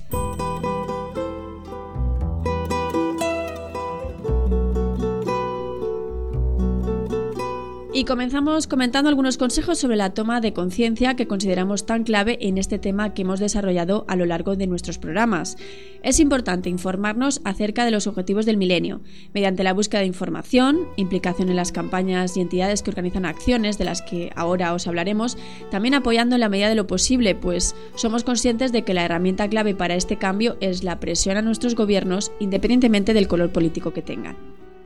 Y comenzamos comentando algunos consejos sobre la toma de conciencia que consideramos tan clave en este tema que hemos desarrollado a lo largo de nuestros programas. Es importante informarnos acerca de los objetivos del milenio, mediante la búsqueda de información, implicación en las campañas y entidades que organizan acciones de las que ahora os hablaremos, también apoyando en la medida de lo posible, pues somos conscientes de que la herramienta clave para este cambio es la presión a nuestros gobiernos, independientemente del color político que tengan.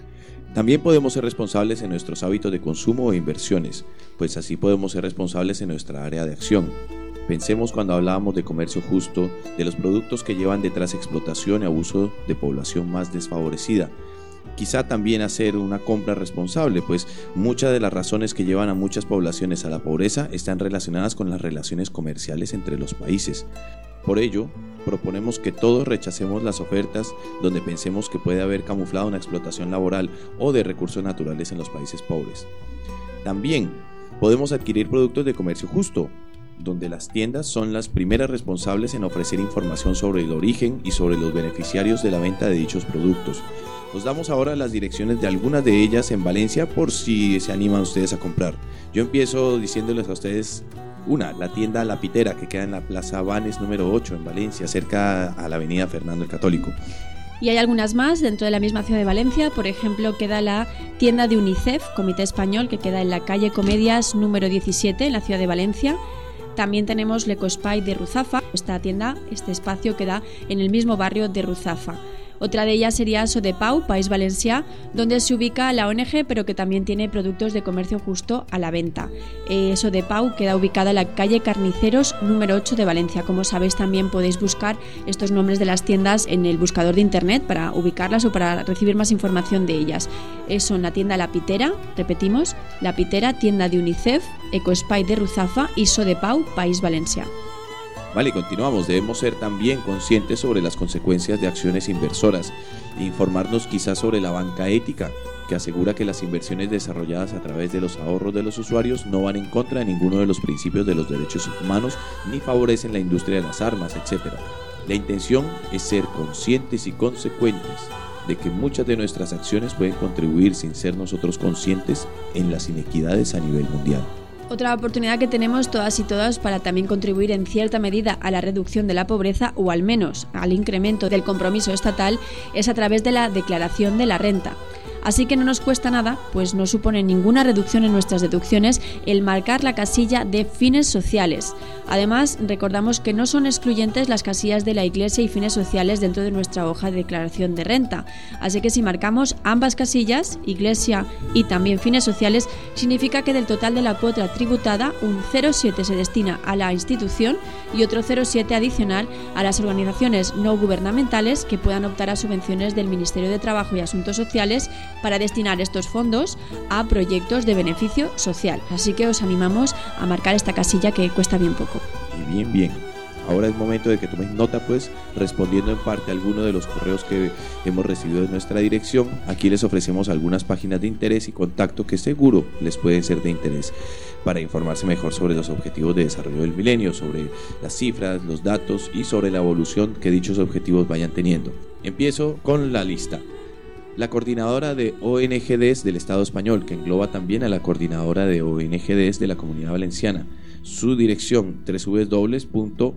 También podemos ser responsables en nuestros hábitos de consumo e inversiones, pues así podemos ser responsables en nuestra área de acción. Pensemos cuando hablábamos de comercio justo, de los productos que llevan detrás explotación y abuso de población más desfavorecida. Quizá también hacer una compra responsable, pues muchas de las razones que llevan a muchas poblaciones a la pobreza están relacionadas con las relaciones comerciales entre los países. Por ello, proponemos que todos rechacemos las ofertas donde pensemos que puede haber camuflado una explotación laboral o de recursos naturales en los países pobres. También podemos adquirir productos de comercio justo, donde las tiendas son las primeras responsables en ofrecer información sobre el origen y sobre los beneficiarios de la venta de dichos productos. Os damos ahora las direcciones de algunas de ellas en Valencia por si se animan ustedes a comprar. Yo empiezo diciéndoles a ustedes una, la tienda La Pitera, que queda en la Plaza Banes número ocho en Valencia, cerca a la avenida Fernando el Católico. Y hay algunas más dentro de la misma ciudad de Valencia. Por ejemplo, queda la tienda de UNICEF, Comité Español, que queda en la calle Comedias número diecisiete en la ciudad de Valencia. También tenemos l'Ecospai de Ruzafa. Esta tienda, este espacio queda en el mismo barrio de Ruzafa. Otra de ellas sería Sodepau, País Valencià, donde se ubica la O N G, pero que también tiene productos de comercio justo a la venta. Eh, Sodepau queda ubicada en la calle Carniceros número ocho de Valencia. Como sabéis, también podéis buscar estos nombres de las tiendas en el buscador de internet para ubicarlas o para recibir más información de ellas. Eh, son la tienda La Pitera, repetimos, La Pitera, tienda de UNICEF, Ecospai de Ruzafa y Sodepau, País Valencià. Vale, continuamos. Debemos ser también conscientes sobre las consecuencias de acciones inversoras e informarnos quizás sobre la banca ética, que asegura que las inversiones desarrolladas a través de los ahorros de los usuarios no van en contra de ninguno de los principios de los derechos humanos ni favorecen la industria de las armas, etcétera. La intención es ser conscientes y consecuentes de que muchas de nuestras acciones pueden contribuir, sin ser nosotros conscientes, en las inequidades a nivel mundial. Otra oportunidad que tenemos todas y todas para también contribuir en cierta medida a la reducción de la pobreza o al menos al incremento del compromiso estatal es a través de la declaración de la renta. Así que no nos cuesta nada, pues no supone ninguna reducción en nuestras deducciones el marcar la casilla de fines sociales. Además, recordamos que no son excluyentes las casillas de la Iglesia y fines sociales dentro de nuestra hoja de declaración de renta. Así que si marcamos ambas casillas, Iglesia y también fines sociales, significa que del total de la cuota tributada, un cero coma siete se destina a la institución y otro cero coma siete adicional a las organizaciones no gubernamentales que puedan optar a subvenciones del Ministerio de Trabajo y Asuntos Sociales para destinar estos fondos a proyectos de beneficio social. Así que os animamos a marcar esta casilla que cuesta bien poco. Y bien, bien. Ahora es momento de que toméis nota, pues, respondiendo en parte a alguno de los correos que hemos recibido de nuestra dirección. Aquí les ofrecemos algunas páginas de interés y contacto que seguro les pueden ser de interés para informarse mejor sobre los objetivos de desarrollo del milenio, sobre las cifras, los datos y sobre la evolución que dichos objetivos vayan teniendo. Empiezo con la lista. La coordinadora de O N G Ds del Estado español, que engloba también a la coordinadora de O N G Ds de la Comunidad Valenciana. Su dirección doble u doble u doble u punto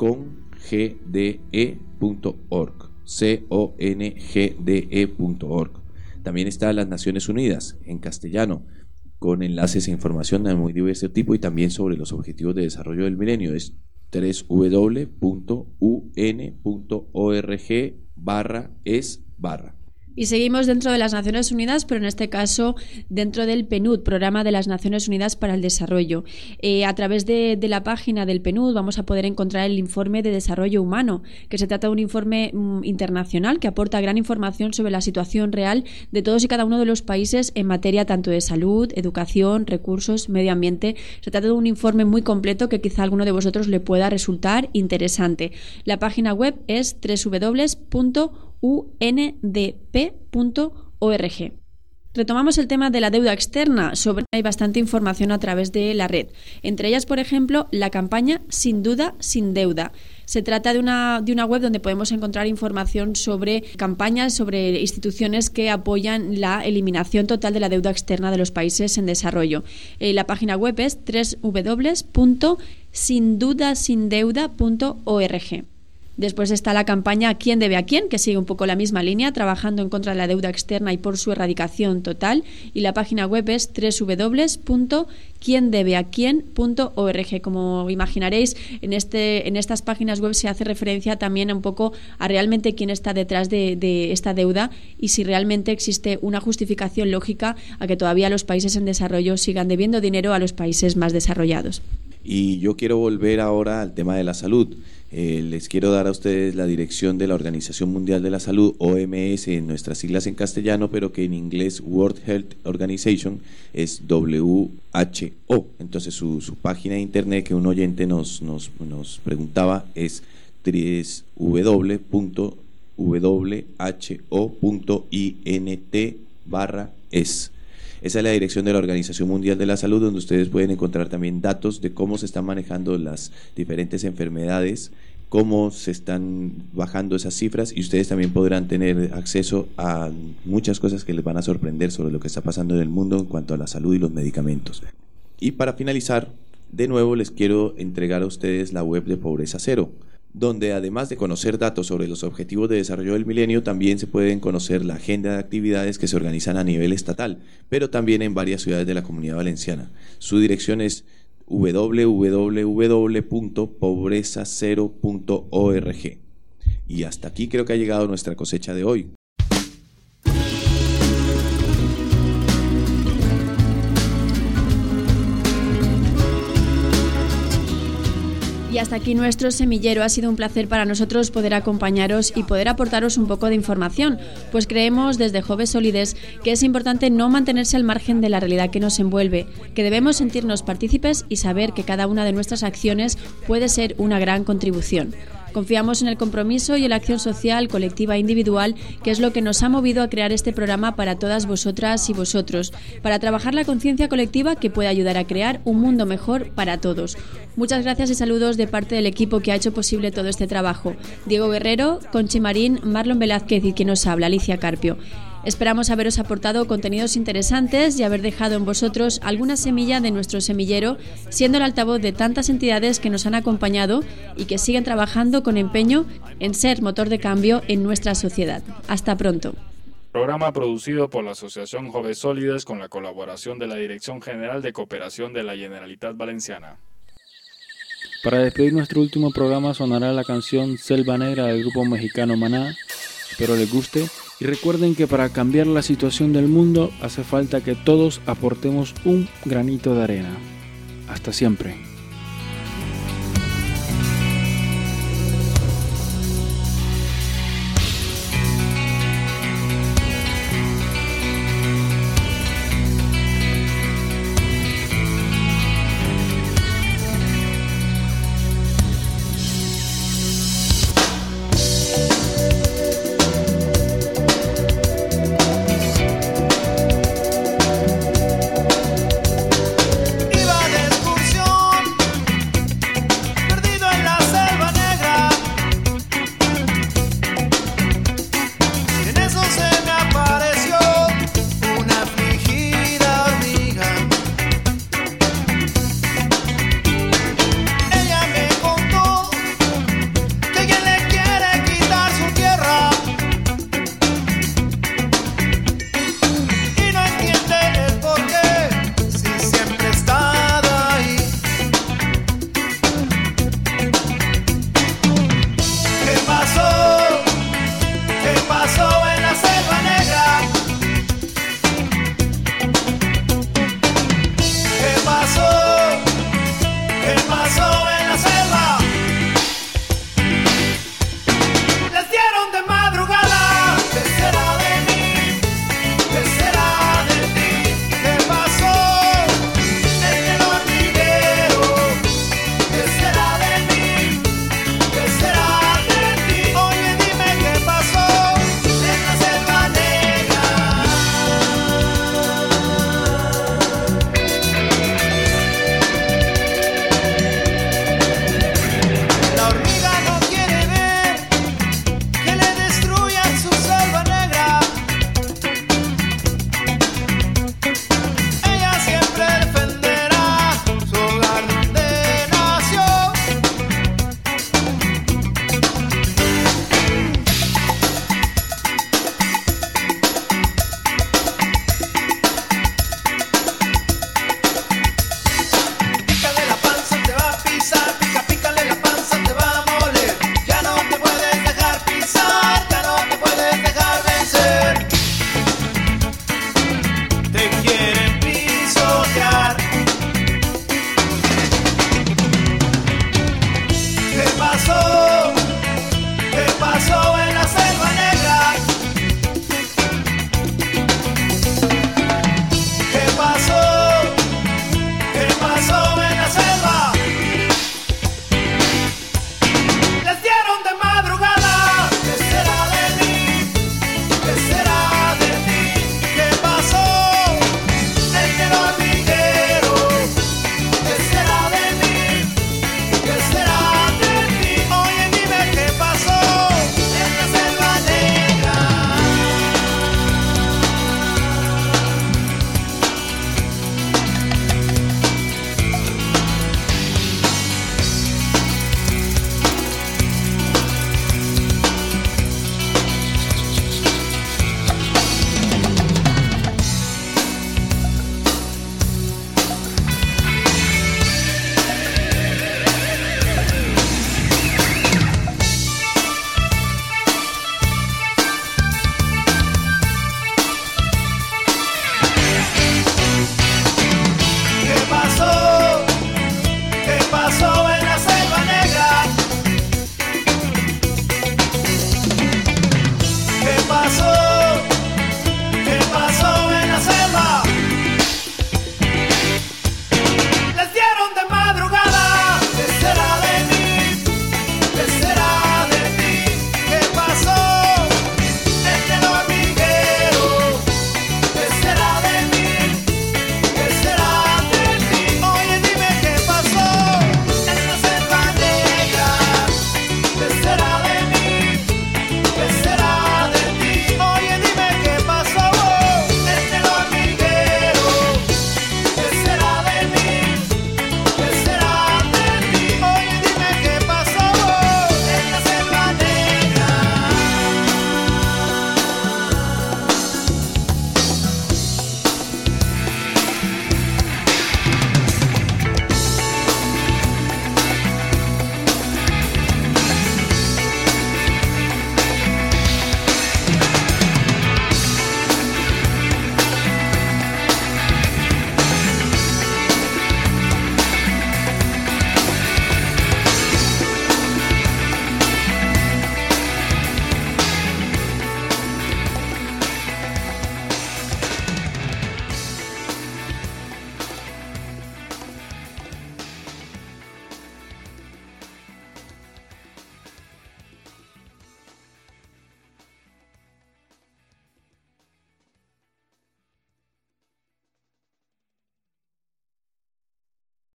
congde punto org, C O N G D E punto org. También está las Naciones Unidas en castellano, con enlaces e información de muy diverso tipo y también sobre los objetivos de desarrollo del milenio. Es doble u doble u doble u punto u ene punto org barra es barra. Y seguimos dentro de las Naciones Unidas, pero en este caso dentro del P N U D, Programa de las Naciones Unidas para el Desarrollo. Eh, a través de, de la página del P N U D vamos a poder encontrar el Informe de Desarrollo Humano, que se trata de un informe mm, internacional que aporta gran información sobre la situación real de todos y cada uno de los países en materia tanto de salud, educación, recursos, medio ambiente. Se trata de un informe muy completo que quizá a alguno de vosotros le pueda resultar interesante. La página web es doble u doble u doble u punto u ene de pe punto org. Retomamos el tema de la deuda externa. Sobre hay bastante información a través de la red. Entre ellas, por ejemplo, la campaña Sin Duda, Sin Deuda. Se trata de una, de una web donde podemos encontrar información sobre campañas, sobre instituciones que apoyan la eliminación total de la deuda externa de los países en desarrollo. Eh, la página web es doble u doble u doble u punto sin duda sin deuda punto org. Después está la campaña ¿Quién debe a quién?, que sigue un poco la misma línea, trabajando en contra de la deuda externa y por su erradicación total. Y la página web es doble u doble u doble u punto quién debe a quién punto org. Como imaginaréis, en, este, en estas páginas web se hace referencia también un poco a realmente quién está detrás de, de esta deuda y si realmente existe una justificación lógica a que todavía los países en desarrollo sigan debiendo dinero a los países más desarrollados. Y yo quiero volver ahora al tema de la salud. Eh, les quiero dar a ustedes la dirección de la Organización Mundial de la Salud, O M S en nuestras siglas en castellano, pero que en inglés World Health Organization es W H O. Entonces su, su página de internet, que un oyente nos, nos, nos preguntaba, es w w w punto w h o punto int barra es. Esa es la dirección de la Organización Mundial de la Salud, donde ustedes pueden encontrar también datos de cómo se están manejando las diferentes enfermedades, cómo se están bajando esas cifras, y ustedes también podrán tener acceso a muchas cosas que les van a sorprender sobre lo que está pasando en el mundo en cuanto a la salud y los medicamentos. Y para finalizar, de nuevo les quiero entregar a ustedes la web de Pobreza Cero, donde además de conocer datos sobre los objetivos de desarrollo del milenio, también se pueden conocer la agenda de actividades que se organizan a nivel estatal, pero también en varias ciudades de la Comunidad Valenciana. Su dirección es w w w punto pobreza cero punto org. Y hasta aquí creo que ha llegado nuestra cosecha de hoy. Y hasta aquí nuestro semillero. Ha sido un placer para nosotros poder acompañaros y poder aportaros un poco de información, pues creemos desde Jove Solides que es importante no mantenerse al margen de la realidad que nos envuelve, que debemos sentirnos partícipes y saber que cada una de nuestras acciones puede ser una gran contribución. Confiamos en el compromiso y en la acción social, colectiva e individual, que es lo que nos ha movido a crear este programa para todas vosotras y vosotros, para trabajar la conciencia colectiva que puede ayudar a crear un mundo mejor para todos. Muchas gracias y saludos de parte del equipo que ha hecho posible todo este trabajo. Diego Guerrero, Conchi Marín, Marlon Velázquez y quien nos habla, Alicia Carpio. Esperamos haberos aportado contenidos interesantes y haber dejado en vosotros alguna semilla de nuestro semillero, siendo el altavoz de tantas entidades que nos han acompañado y que siguen trabajando con empeño en ser motor de cambio en nuestra sociedad. Hasta pronto. Programa producido por la Asociación Jove Solides con la colaboración de la Dirección General de Cooperación de la Generalitat Valenciana. Para despedir nuestro último programa sonará la canción Selva Negra del grupo mexicano Maná. Espero les guste. Y recuerden que para cambiar la situación del mundo hace falta que todos aportemos un granito de arena. Hasta siempre.